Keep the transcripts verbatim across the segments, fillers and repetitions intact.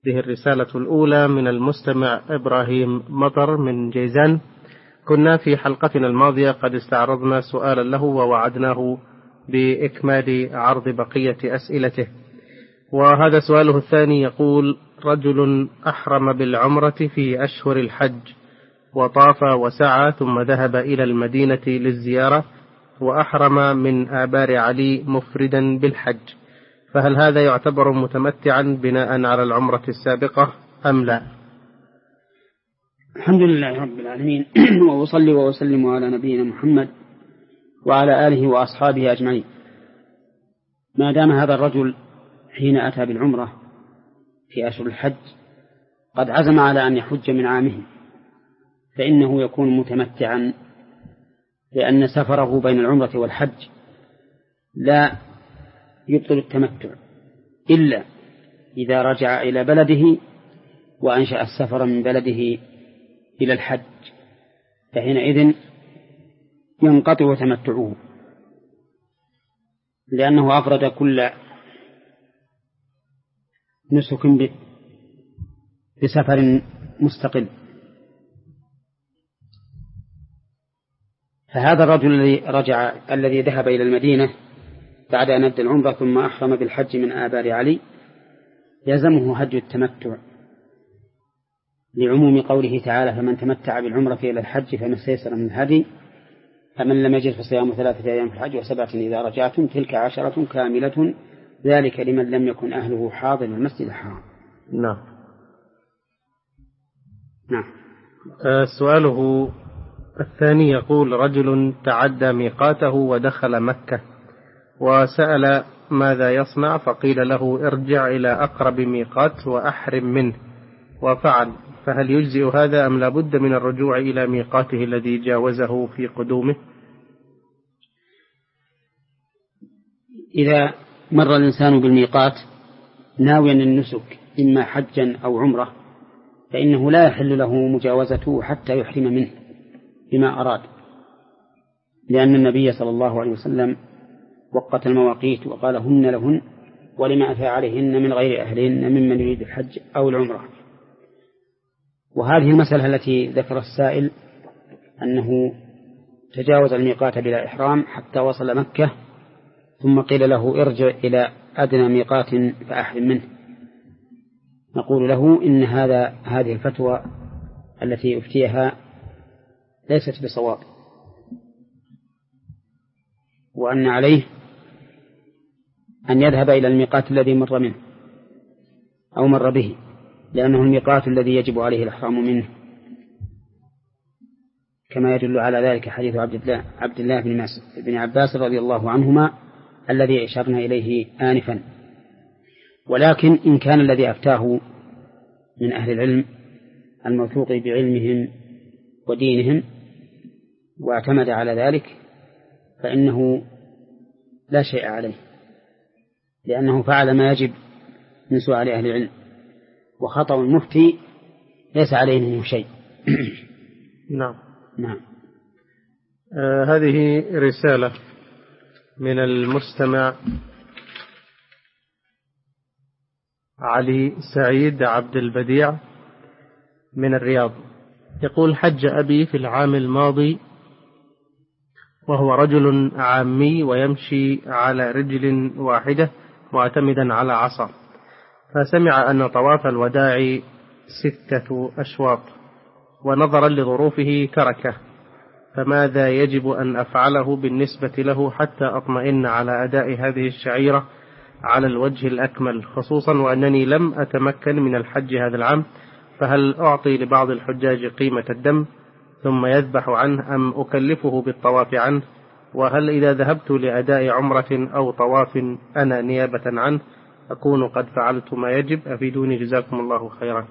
هذه الرسالة الأولى من المستمع إبراهيم مطر من جيزان. كنا في حلقتنا الماضية قد استعرضنا سؤالا له ووعدناه بإكمال عرض بقية أسئلته، وهذا سؤاله الثاني يقول: رجل أحرم بالعمرة في أشهر الحج وطاف وسعى ثم ذهب إلى المدينة للزيارة وأحرم من آبار علي مفردا بالحج، فهل هذا يعتبر متمتعا بناء على العمرة السابقة أم لا؟ الحمد لله رب العالمين، وأصلي وأسلم على نبينا محمد وعلى آله وأصحابه أجمعين. ما دام هذا الرجل حين أتى بالعمرة في أشهر الحج قد عزم على أن يحج من عامه، فإنه يكون متمتعا، لأن سفره بين العمرة والحج لا يبطل التمتع إلا إذا رجع إلى بلده وأنشأ السفر من بلده إلى الحج، فحينئذ ينقطع تمتعه، لأنه أفرد كل نسك بسفر مستقل. فهذا الرجل الذي رجع الذي ذهب إلى المدينة بعد أن أدى العمرة ثم أحرم بالحج من آبار علي يلزمه حج التمتع، لعموم قوله تعالى: فمن تمتع بالعمرة إلى الحج فما استيسر من الهدي، فمن لم يجد فصيام ثلاثة أيام في الحج وسبعة إذا رجعتم تلك عشرة كاملة ذلك لمن لم يكن أهله حاضر المسجد الحرام. نعم. نعم. آه سؤاله الثاني يقول: رجل تعدى ميقاته ودخل مكة وسأل ماذا يصنع، فقيل له: ارجع إلى أقرب ميقات وأحرم منه، وفعل، فهل يجزئ هذا أم لا بد من الرجوع إلى ميقاته الذي جاوزه في قدومه؟ إذا مر الإنسان بالميقات ناويا النسك إما حجا أو عمرة فإنه لا يحل له مجاوزته حتى يحرم منه بما أراد، لأن النبي صلى الله عليه وسلم وقت المواقيت وقال: هن لهن ولما أتى عليهن من غير أهلهن ممن يريد الحج أو العمرة. وهذه المسألة التي ذكر السائل أنه تجاوز الميقات بلا إحرام حتى وصل مكة ثم قيل له: ارجع إلى أدنى ميقات فأحرم منه، نقول له: إن هذا هذه الفتوى التي أفتيها ليست بصواب، وأن عليه أن يذهب إلى الميقات الذي مر منه أو مر به، لأنه الميقات الذي يجب عليه الإحرام منه، كما يدل على ذلك حديث عبد الله, عبد الله بن, بن عباس رضي الله عنهما الذي أشرنا إليه آنفا. ولكن إن كان الذي أفتاه من أهل العلم الموثوق بعلمهم ودينهم واعتمد على ذلك فإنه لا شيء عليه، لأنه فعل ما يجب من سؤال أهل العلم، وخطأ المفتي ليس عليه منه شيء. نعم. نعم. آه هذه رسالة من المستمع علي سعيد عبد البديع من الرياض، يقول: حج أبي في العام الماضي وهو رجل عامي ويمشي على رجل واحدة معتمدا على عصا، فسمع أن طواف الوداع ستة أشواط ونظرا لظروفه تركه، فماذا يجب أن أفعله بالنسبة له حتى أطمئن على أداء هذه الشعيرة على الوجه الأكمل، خصوصا وأنني لم أتمكن من الحج هذا العام، فهل أعطي لبعض الحجاج قيمة الدم ثم يذبح عنه أم أكلفه بالطواف عنه؟ وهل إذا ذهبت لأداء عمرة أو طواف أنا نيابة عنه أكون قد فعلت ما يجب؟ أفيدوني جزاكم الله خيرا.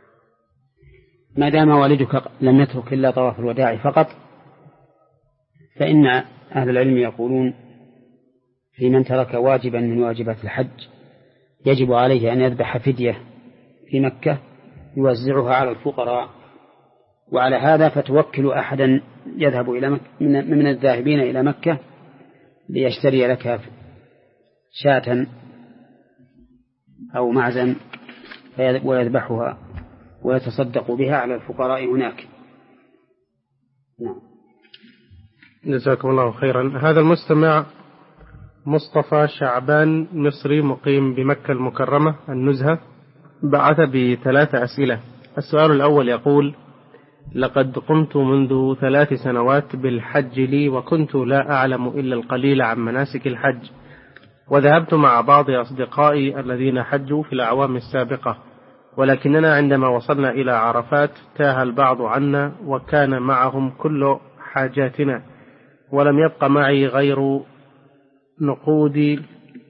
ما دام والدك لم يترك إلا طواف الوداع فقط فإن أهل العلم يقولون في من ترك واجبا من واجبات الحج يجب عليه أن يذبح فدية في مكة يوزعها على الفقراء، وعلى هذا فتوكل أحدا يذهب إلى مكة من الذاهبين إلى مكة ليشتري لك شاة أو معزا ويذبحها ويتصدق بها على الفقراء هناك. نعم. جزاكم الله خيرا. هذا المستمع مصطفى شعبان مصري مقيم بمكة المكرمة النزهة بعث بثلاث أسئلة. السؤال الأول يقول: لقد قمت منذ ثلاث سنوات بالحج لي وكنت لا أعلم إلا القليل عن مناسك الحج، وذهبت مع بعض أصدقائي الذين حجوا في الأعوام السابقة، ولكننا عندما وصلنا إلى عرفات تاه البعض عنا وكان معهم كل حاجاتنا، ولم يبق معي غير نقودي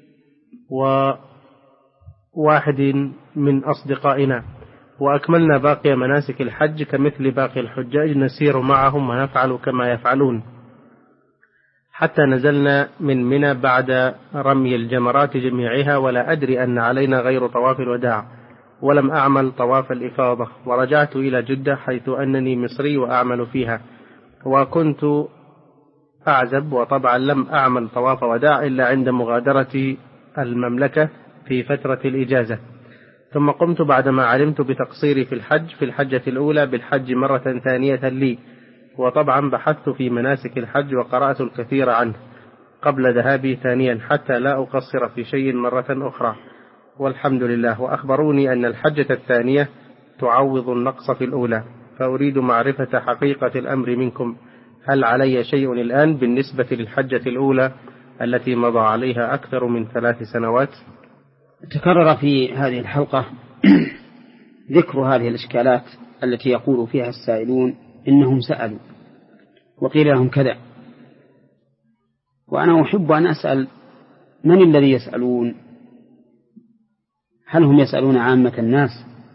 وواحد من أصدقائنا، وأكملنا باقي مناسك الحج كمثل باقي الحجاج، نسير معهم ونفعل كما يفعلون حتى نزلنا من منى بعد رمي الجمرات جميعها، ولا أدري أن علينا غير طواف الوداع، ولم أعمل طواف الإفاضة، ورجعت إلى جدة حيث أنني مصري وأعمل فيها، وكنت أعزب، وطبعا لم أعمل طواف وداع إلا عند مغادرة المملكة في فترة الإجازة. ثم قمت بعدما علمت بتقصيري في الحج في الحجة الأولى بالحج مرة ثانية لي، وطبعا بحثت في مناسك الحج وقرأت الكثير عنه قبل ذهابي ثانيا حتى لا أقصر في شيء مرة أخرى، والحمد لله. وأخبروني أن الحجة الثانية تعوض النقص في الأولى، فأريد معرفة حقيقة الأمر منكم، هل علي شيء الآن بالنسبة للحجة الأولى التي مضى عليها أكثر من ثلاث سنوات؟ تكرر في هذه الحلقة ذكر هذه الإشكالات التي يقول فيها السائلون إنهم سألوا وقيل لهم كذا، وأنا أحب أن أسأل: من الذي يسألون؟ هل هم يسألون عامة الناس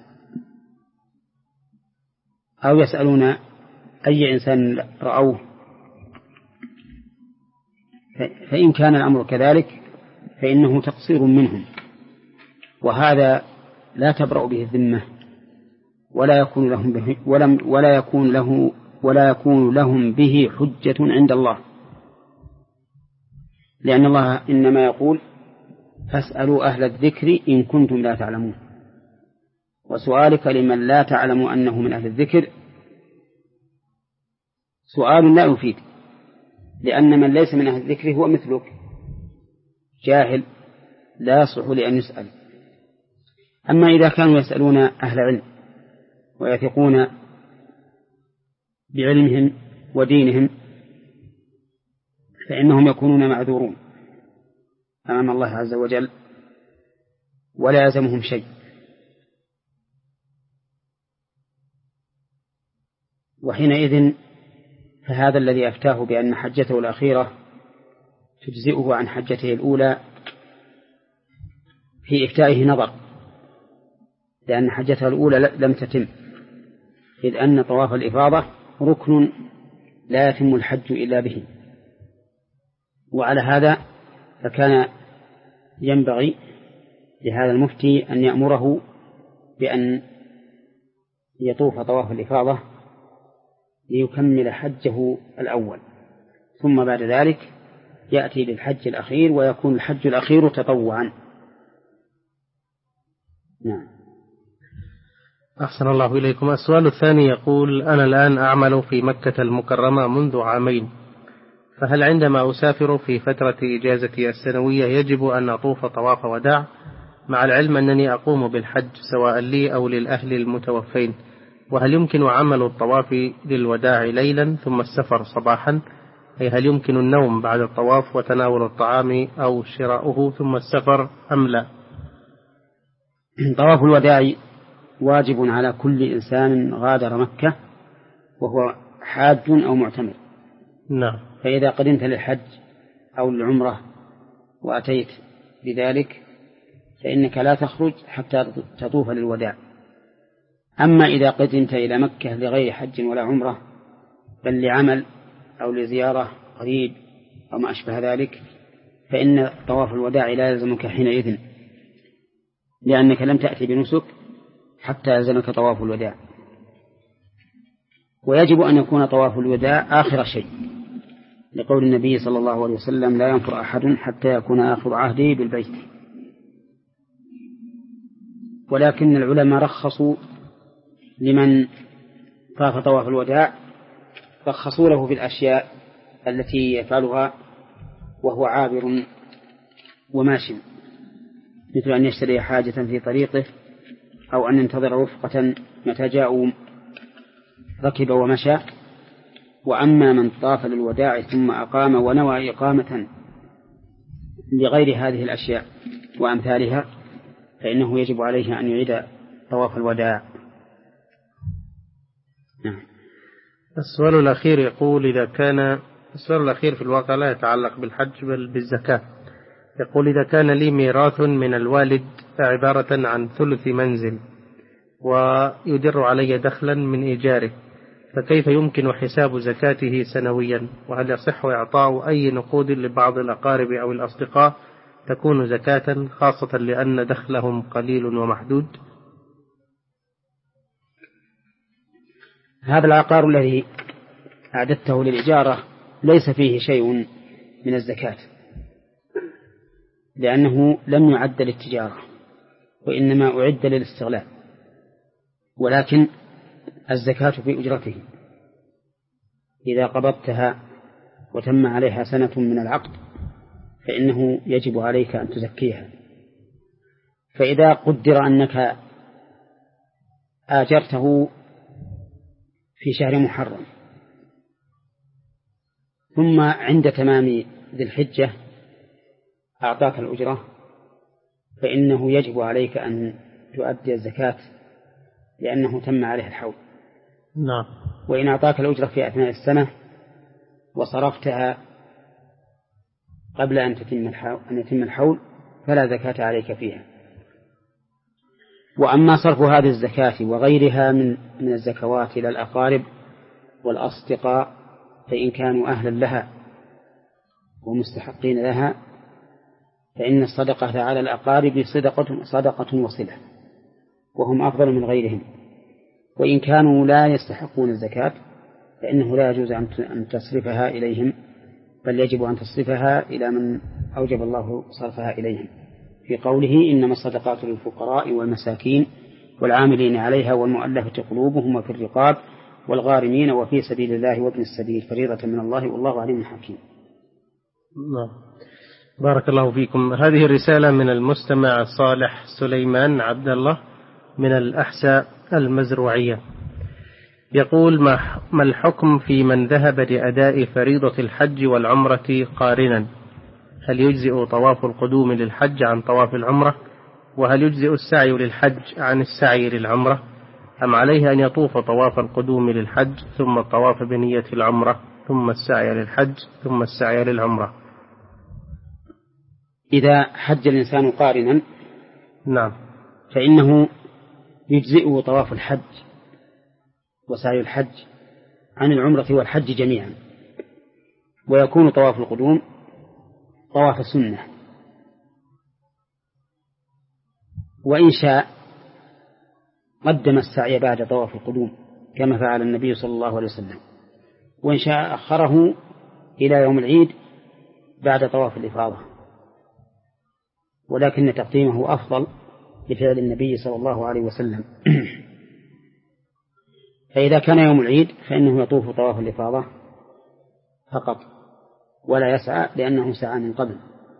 أو يسألون أي إنسان رأوه؟ فإن كان الأمر كذلك فإنه تقصير منهم، وهذا لا تبرأ به الذمة، ولا يكون لهم به ولم ولا يكون له ولا يكون لهم به حجة عند الله، لأن الله إنما يقول: فاسألوا أهل الذكر إن كنتم لا تعلمون. وسؤالك لمن لا تعلم أنه من أهل الذكر سؤال لا يفيد، لأن من ليس من أهل الذكر هو مثلك جاهل لا يصلح لأن يسأل. أما إذا كانوا يسألون أهل علم ويثقون بعلمهم ودينهم فإنهم يكونون معذورون أمام الله عز وجل ولا يلزمهم شيء. وحينئذ فهذا الذي أفتاه بأن حجته الأخيرة تجزئه عن حجته الأولى في إفتائه نظر، لأن حجته الأولى لم تتم، إذ أن طواف الإفاضة ركن لا يتم الحج إلا به. وعلى هذا فكان ينبغي لهذا المفتي أن يأمره بأن يطوف طواف الإفاضة ليكمل حجه الأول، ثم بعد ذلك يأتي للحج الأخير ويكون الحج الأخير تطوعا. نعم. أحسن الله إليكم. السؤال الثاني يقول: أنا الآن أعمل في مكة المكرمة منذ عامين، فهل عندما أسافر في فترة إجازتي السنوية يجب أن أطوف طواف وداع، مع العلم أنني أقوم بالحج سواء لي أو للأهل المتوفين؟ وهل يمكن عمل الطواف للوداع ليلا ثم السفر صباحا، أي هل يمكن النوم بعد الطواف وتناول الطعام أو شراؤه ثم السفر أم لا؟ طواف الوداع واجب على كل إنسان غادر مكة وهو حاج أو معتمر. نعم. فإذا قدمت للحج أو للعمرة وأتيت بذلك فإنك لا تخرج حتى تطوف للوداع. أما إذا قدمت إلى مكة لغير حج ولا عمرة بل لعمل أو لزيارة قريب أو ما أشبه ذلك فإن طواف الوداع لا يلزمك حينئذ، لأنك لم تأتي بنسك حتى يلزمك طواف الوداع. ويجب أن يكون طواف الوداع آخر شيء، لقول النبي صلى الله عليه وسلم: لا ينفر أحد حتى يكون آخر عهده بالبيت. ولكن العلماء رخصوا لمن طاف طواف الوداع، رخصوا له في الأشياء التي يفعلها وهو عابر وماشٍ، مثل أن يشتري حاجة في طريقه، أو أن ينتظر رفقة متى جاءوا ركب ومشى. وأما من طاف للوداع ثم أقام ونوى إقامة لغير هذه الأشياء وأمثالها فإنه يجب عليه أن يعيد طواف الوداع. نعم. السؤال الأخير يقول إذا كان السؤال الأخير في الواقع لا يتعلق بالحج بل بالزكاة. يقول إذا كان لي ميراث من الوالد عبارة عن ثلث منزل ويدر علي دخلا من إيجاره، فكيف يمكن حساب زكاته سنويا؟ وهل يصح إعطاء أي نقود لبعض الأقارب أو الأصدقاء تكون زكاة، خاصة لأن دخلهم قليل ومحدود؟ هذا العقار الذي أعددته للإجارة ليس فيه شيء من الزكاة، لأنه لم يعد للتجارة وإنما أعد للاستغلال، ولكن الزكاة في أجرته. إذا قبضتها وتم عليها سنة من العقد فإنه يجب عليك أن تزكيها. فإذا قدر أنك آجرته في شهر محرم ثم عند تمام ذي الحجة أعطاك الأجرة فإنه يجب عليك أن تؤدي الزكاة لأنه تم عليه الحول. نعم. وإن أعطاك الأجرة في أثناء السنة وصرفتها قبل أن تتم الحول, أن يتم الحول فلا زكاة عليك فيها. وأما صرف هذه الزكاة وغيرها من من الزكوات إلى الأقارب والأصدقاء فإن كانوا أهلا لها ومستحقين لها فإن الصدقة على الأقارب صدقة, صدقة وصلة، وهم أفضل من غيرهم. وإن كانوا لا يستحقون الزكاة فإنه لا يجوز أن تصرفها إليهم، بل يجب أن تصرفها إلى من أوجب الله صرفها إليهم في قوله إنما الصدقات للفقراء والمساكين والعاملين عليها والمؤلفة قلوبهم وفي الرقاب والغارمين وفي سبيل الله وابن السبيل فريضة من الله والله عليم حكيم. بارك الله فيكم. هذه الرسالة من المستمع صالح سليمان عبد الله من الأحساء المزروعية، يقول ما الحكم في من ذهب لأداء فريضة الحج والعمرة قارنا؟ هل يجزئ طواف القدوم للحج عن طواف العمرة؟ وهل يجزئ السعي للحج عن السعي للعمرة؟ أم عليه أن يطوف طواف القدوم للحج ثم الطواف بنية العمرة ثم السعي للحج ثم السعي للعمرة؟ إذا حج الإنسان قارنا نعم فإنه يجزئه طواف الحج وسعي الحج عن العمرة والحج جميعا، ويكون طواف القدوم طواف السنة. وإن شاء قدم السعي بعد طواف القدوم كما فعل النبي صلى الله عليه وسلم، وإن شاء أخره إلى يوم العيد بعد طواف الإفاضة، ولكن تقديمه أفضل لفعل النبي صلى الله عليه وسلم. فإذا كان يوم العيد فإنه يطوف طواف الإفاضة فقط ولا يسعى لأنه سعى من قبل.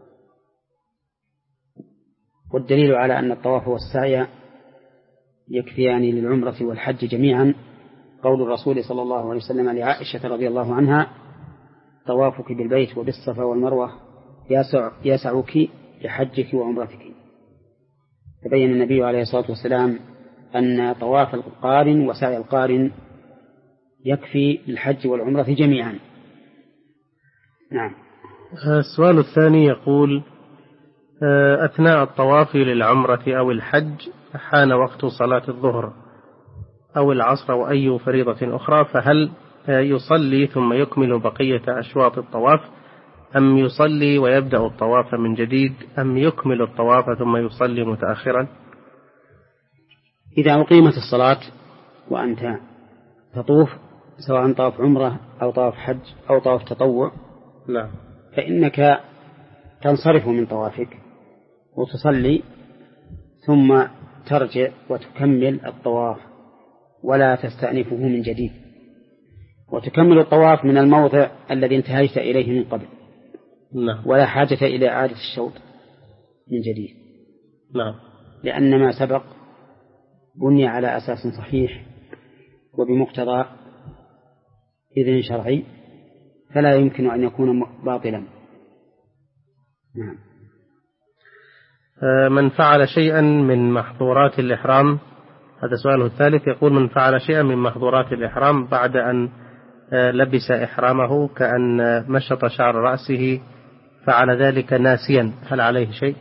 والدليل على أن الطواف والسعي يكفيان للعمرة والحج جميعا قول الرسول صلى الله عليه وسلم لعائشة رضي الله عنها طوافك بالبيت وبالصفا والمروة يسع يسعك لحجك وعمرتك. تبين النبي عليه الصلاة والسلام أن طواف القارن وسعي القارن يكفي للحج والعمرة جميعا. نعم. السؤال الثاني يقول أثناء الطواف للعمرة أو الحج حان وقت صلاة الظهر أو العصر أو أي فريضة أخرى، فهل يصلي ثم يكمل بقية أشواط الطواف أم يصلي ويبدأ الطواف من جديد أم يكمل الطواف ثم يصلي متأخرا؟ إذا أقيمت الصلاة وأنت تطوف سواء طواف عمرة أو طواف حج أو طواف تطوع لا فإنك تنصرف من طوافك وتصلي ثم ترجع وتكمل الطواف ولا تستأنفه من جديد، وتكمل الطواف من الموضع الذي انتهيت إليه من قبل. نعم. ولا حاجة إلى إعادة الشوط من جديد. نعم. لأن ما سبق بني على أساس صحيح وبمقتضى إذن شرعي، فلا يمكن أن يكون باطلا. نعم. من فعل شيئا من محظورات الإحرام، هذا سؤاله الثالث، يقول: من فعل شيئا من محظورات الإحرام بعد أن لبس إحرامه كأن مشط شعر رأسه، فعل ذلك ناسيا، هل عليه شيء؟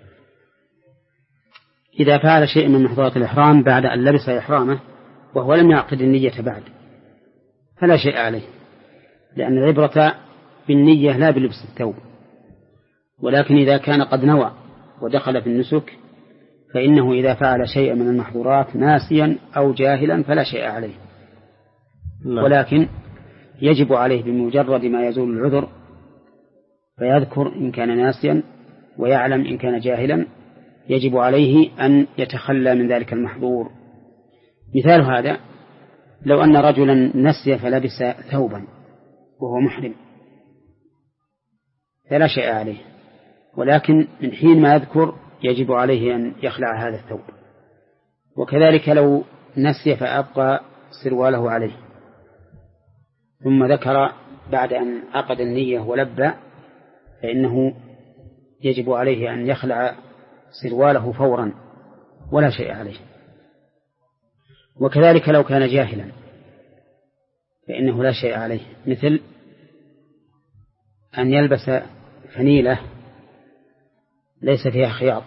إذا فعل شيء من محظورات الإحرام بعد أن لبس إحرامه وهو لم يعقد النية بعد فلا شيء عليه، لأن العبرة بالنية لا بلبس الثوب. ولكن إذا كان قد نوى ودخل في النسك فإنه إذا فعل شيئا من المحظورات ناسيا أو جاهلا فلا شيء عليه. لا. ولكن يجب عليه بمجرد ما يزول العذر فيذكر إن كان ناسيا ويعلم إن كان جاهلا، يجب عليه أن يتخلى من ذلك المحظور. مثال هذا: لو أن رجلا نسي فلبس ثوبا وهو محرم فلا شيء عليه، ولكن من حين ما يذكر يجب عليه أن يخلع هذا الثوب. وكذلك لو نسي فأبقى سرواله عليه ثم ذكر بعد أن عقد النية ولبى فإنه يجب عليه أن يخلع سرواله فورا ولا شيء عليه. وكذلك لو كان جاهلا فإنه لا شيء عليه، مثل أن يلبس فنيلة ليس فيها خياط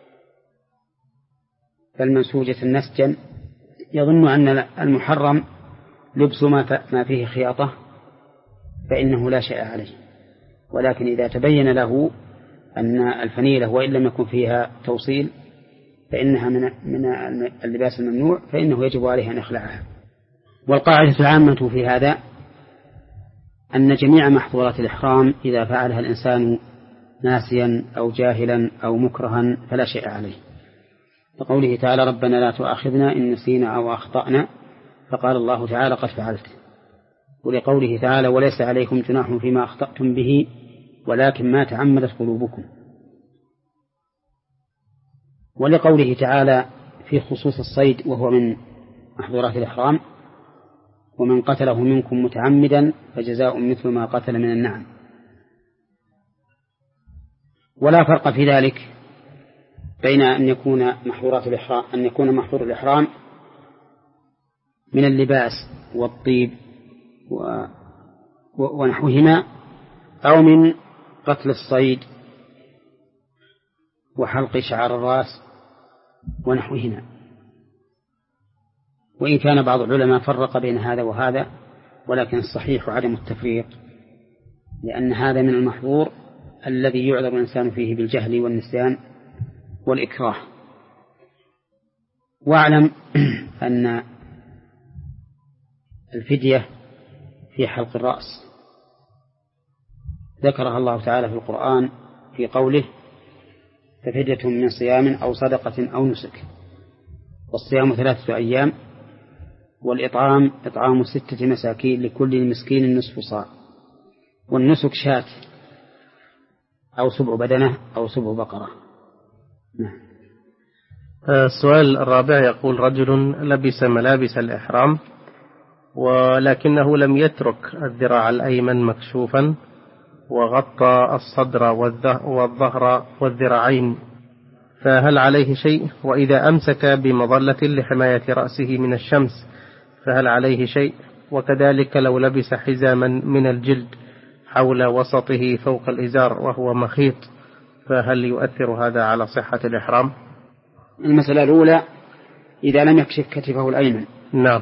بل منسوجة النسجا، يظن أن المحرم لبس ما فيه خياطة فإنه لا شيء عليه. ولكن إذا تبين له أن الفنيلة وإن لم يكن فيها توصيل فإنها من اللباس الممنوع فإنه يجب عليه أن يخلعها. والقاعدة العامة في هذا أن جميع محظورات الإحرام إذا فعلها الإنسان ناسيا أو جاهلا أو مكرها فلا شيء عليه، فقوله تعالى: ربنا لا تؤاخذنا إن نسينا أو أخطأنا، فقال الله تعالى: قد فعلت. ولقوله تعالى: وليس عليكم جناح فيما أخطأتم به ولكن ما تعمدت قلوبكم. ولقوله تعالى في خصوص الصيد وهو من محظورات الإحرام: ومن قتله منكم متعمدا فجزاء مثل ما قتل من النعم. ولا فرق في ذلك بين أن يكون محظورات الإحرام أن يكون محظور الإحرام من اللباس والطيب و... ونحوهما أو من قتل الصيد وحلق شعر الرأس ونحوهما. وإن كان بعض العلماء فرق بين هذا وهذا، ولكن الصحيح عدم التفريق، لأن هذا من المحظور الذي يعذر الإنسان فيه بالجهل والنسيان والإكراه. واعلم أن الفدية في حلق الرأس ذكرها الله تعالى في القرآن في قوله: ففدية من صيام أو صدقة أو نسك. والصيام ثلاثة أيام، والإطعام إطعام ستة مساكين لكل مسكين نصف صاع، والنسك شاة أو سبع بدنة أو سبع بقرة. نعم. السؤال الرابع يقول: رجل لبس ملابس الإحرام ولكنه لم يترك الذراع الأيمن مكشوفا وغطى الصدر والظهر والذراعين، فهل عليه شيء؟ وإذا أمسك بمظلة لحماية رأسه من الشمس فهل عليه شيء؟ وكذلك لو لبس حزاما من الجلد حول وسطه فوق الإزار وهو مخيط فهل يؤثر هذا على صحة الإحرام؟ المسألة الأولى: إذا لم يكشف كتفه الأيمن. نعم.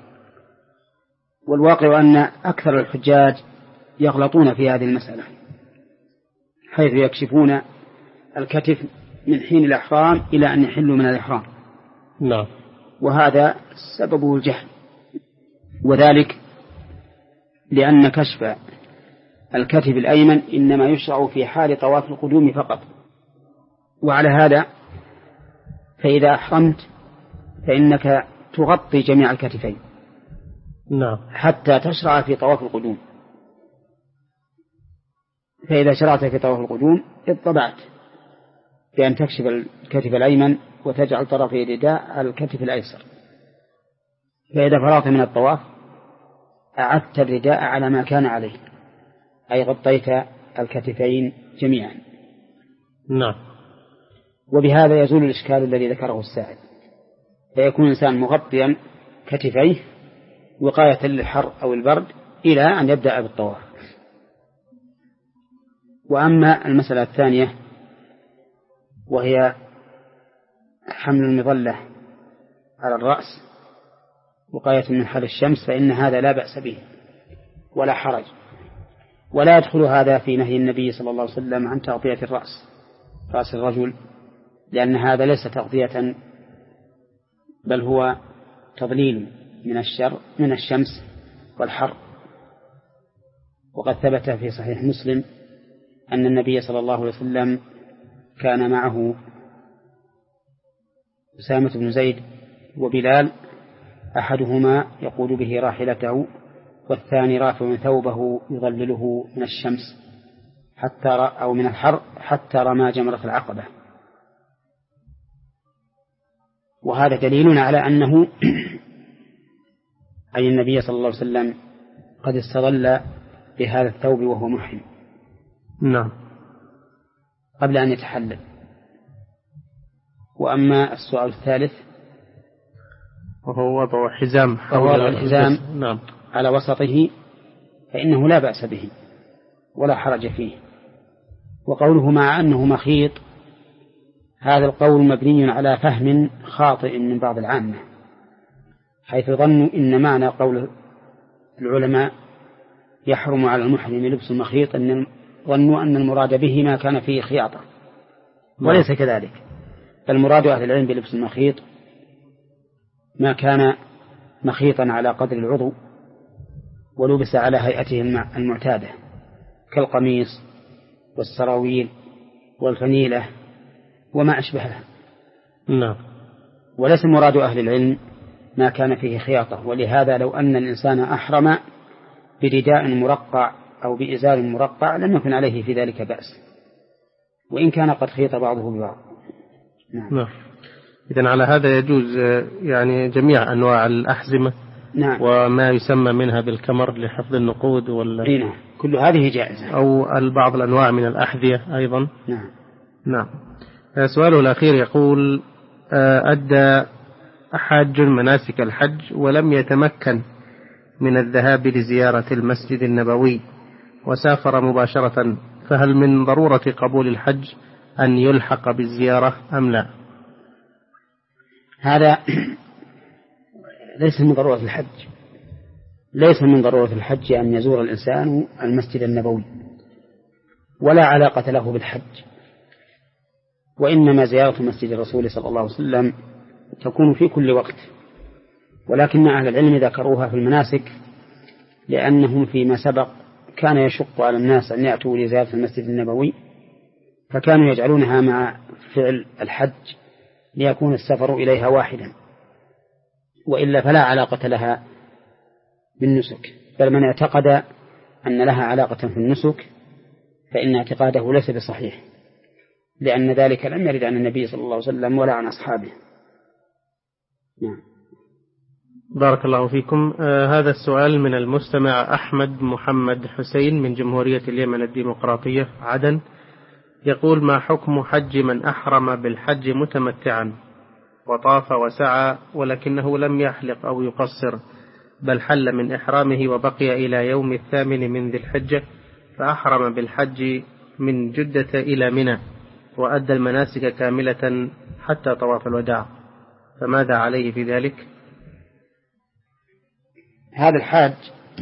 والواقع أن أكثر الحجاج يغلطون في هذه المسألة، حيث يكشفون الكتف من حين الإحرام إلى أن يحلوا من الإحرام. نعم. وهذا سببه الجهل، وذلك لأن كشف الكتف الأيمن إنما يشرع في حال طواف القدوم فقط. وعلى هذا فإذا أحرمت فإنك تغطي جميع الكتفين نعم حتى تشرع في طواف القدوم. فإذا شرعت في طواف القدوم اطبعت بأن تكشف الكتف الأيمن وتجعل طرفي الرداء على الكتف الأيسر. فإذا فرغت من الطواف أعدت الرداء على ما كان عليه، أي غطيت الكتفين جميعا. نعم. وبهذا يزول الإشكال الذي ذكره السائل، فيكون الإنسان مغطيا كتفيه وقاية للحر أو البرد إلى أن يبدأ بالطواف. وأما المسألة الثانية وهي حمل المظلة على الرأس وقاية من حر الشمس، فإن هذا لا بأس به ولا حرج، ولا يدخل هذا في نهي النبي صلى الله عليه وسلم عن تغطية الرأس رأس الرجل، لأن هذا ليس تغطية بل هو تضليل من الشر من الشمس والحر. وقد ثبت في صحيح مسلم أن النبي صلى الله عليه وسلم كان معه أسامة بن زيد وبلال، أحدهما يقود به راحلته والثاني رافع ثوبه يظلله من الشمس حتى أو من الحر حتى رمى جمرة العقبة. وهذا دليل على أنه أي النبي صلى الله عليه وسلم قد استظل بهذا الثوب وهو محرم. نعم. قبل أن يتحلل. وأما السؤال الثالث وهو وضع حزام حول الحزام نعم. على وسطه فإنه لا بأس به ولا حرج فيه. وقوله مع أنه مخيط، هذا القول مبني على فهم خاطئ من بعض العامة، حيث ظنوا إن معنى قول العلماء يحرم على المحرم لبس المخيط أن ظنوا أن المراد به ما كان فيه خياطة، وليس كذلك. فالمراد أهل العلم بلبس المخيط ما كان مخيطا على قدر العضو ولبس على هيئته المعتادة كالقميص والسراويل والفنيلة وما أشبهها. نعم. وليس مراد أهل العلم ما كان فيه خياطة. ولهذا لو أن الإنسان أحرم برداء مرقع أو بإزار مرقع لم يكن عليه في ذلك بأس، وإن كان قد خيط بعضه ببعض. نعم. نعم. إذن على هذا يجوز يعني جميع أنواع الأحزمة. نعم. وما يسمى منها بالكمر لحفظ النقود ولا نعم. كل هذه جائزة. أو بعض الأنواع من الأحذية أيضا. نعم. نعم. سؤاله الأخير يقول: أدى حاج مناسك الحج ولم يتمكن من الذهاب لزيارة المسجد النبوي وسافر مباشرة، فهل من ضرورة قبول الحج أن يلحق بالزيارة أم لا؟ هذا ليس من ضرورة الحج، ليس من ضرورة الحج أن يزور الإنسان المسجد النبوي، ولا علاقة له بالحج، وإنما زيارة مسجد الرسول صلى الله عليه وسلم تكون في كل وقت. ولكن أهل العلم ذكروها في المناسك لأنهم فيما سبق كان يشق على الناس أن يأتوا لزيارة المسجد النبوي، فكانوا يجعلونها مع فعل الحج ليكون السفر إليها واحدا، وإلا فلا علاقة لها بالنسك. بل من اعتقد أن لها علاقة في النسك فإن اعتقاده ليس بصحيح، لأن ذلك لم يرد عن النبي صلى الله عليه وسلم ولا عن أصحابه. نعم. بارك الله فيكم. آه هذا السؤال من المستمع أحمد محمد حسين من جمهورية اليمن الديمقراطية عدن، يقول: ما حكم حج من أحرم بالحج متمتعا وطاف وسعى ولكنه لم يحلق أو يقصر، بل حل من إحرامه وبقي إلى يوم الثامن من ذي الحجة، فأحرم بالحج من جدة إلى منى وأدى المناسك كاملة حتى طواف الوداع، فماذا عليه في ذلك؟ هذا الحاج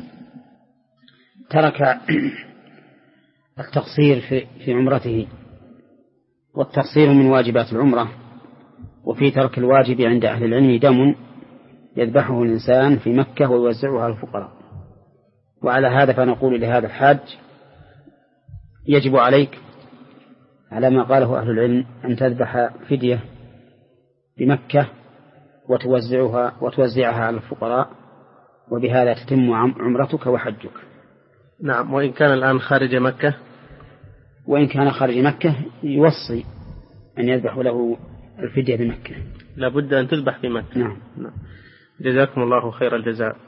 ترك التقصير في في عمرته، والتقصير من واجبات العمرة، وفي ترك الواجب عند أهل العلم دم يذبحه الإنسان في مكة ويوزعه على الفقراء. وعلى هذا فنقول لهذا الحاج: يجب عليك على ما قاله أهل العلم أن تذبح فدية بمكة وتوزعها وتوزعها على الفقراء، وبهذا تتم عمرتك وحجك. نعم. وإن كان الآن خارج مكة وإن كان خارج مكة يوصي أن يذبح له الفدية بمكة، لابد أن تذبح بمكة. نعم. نعم. جزاكم الله خير الجزاء.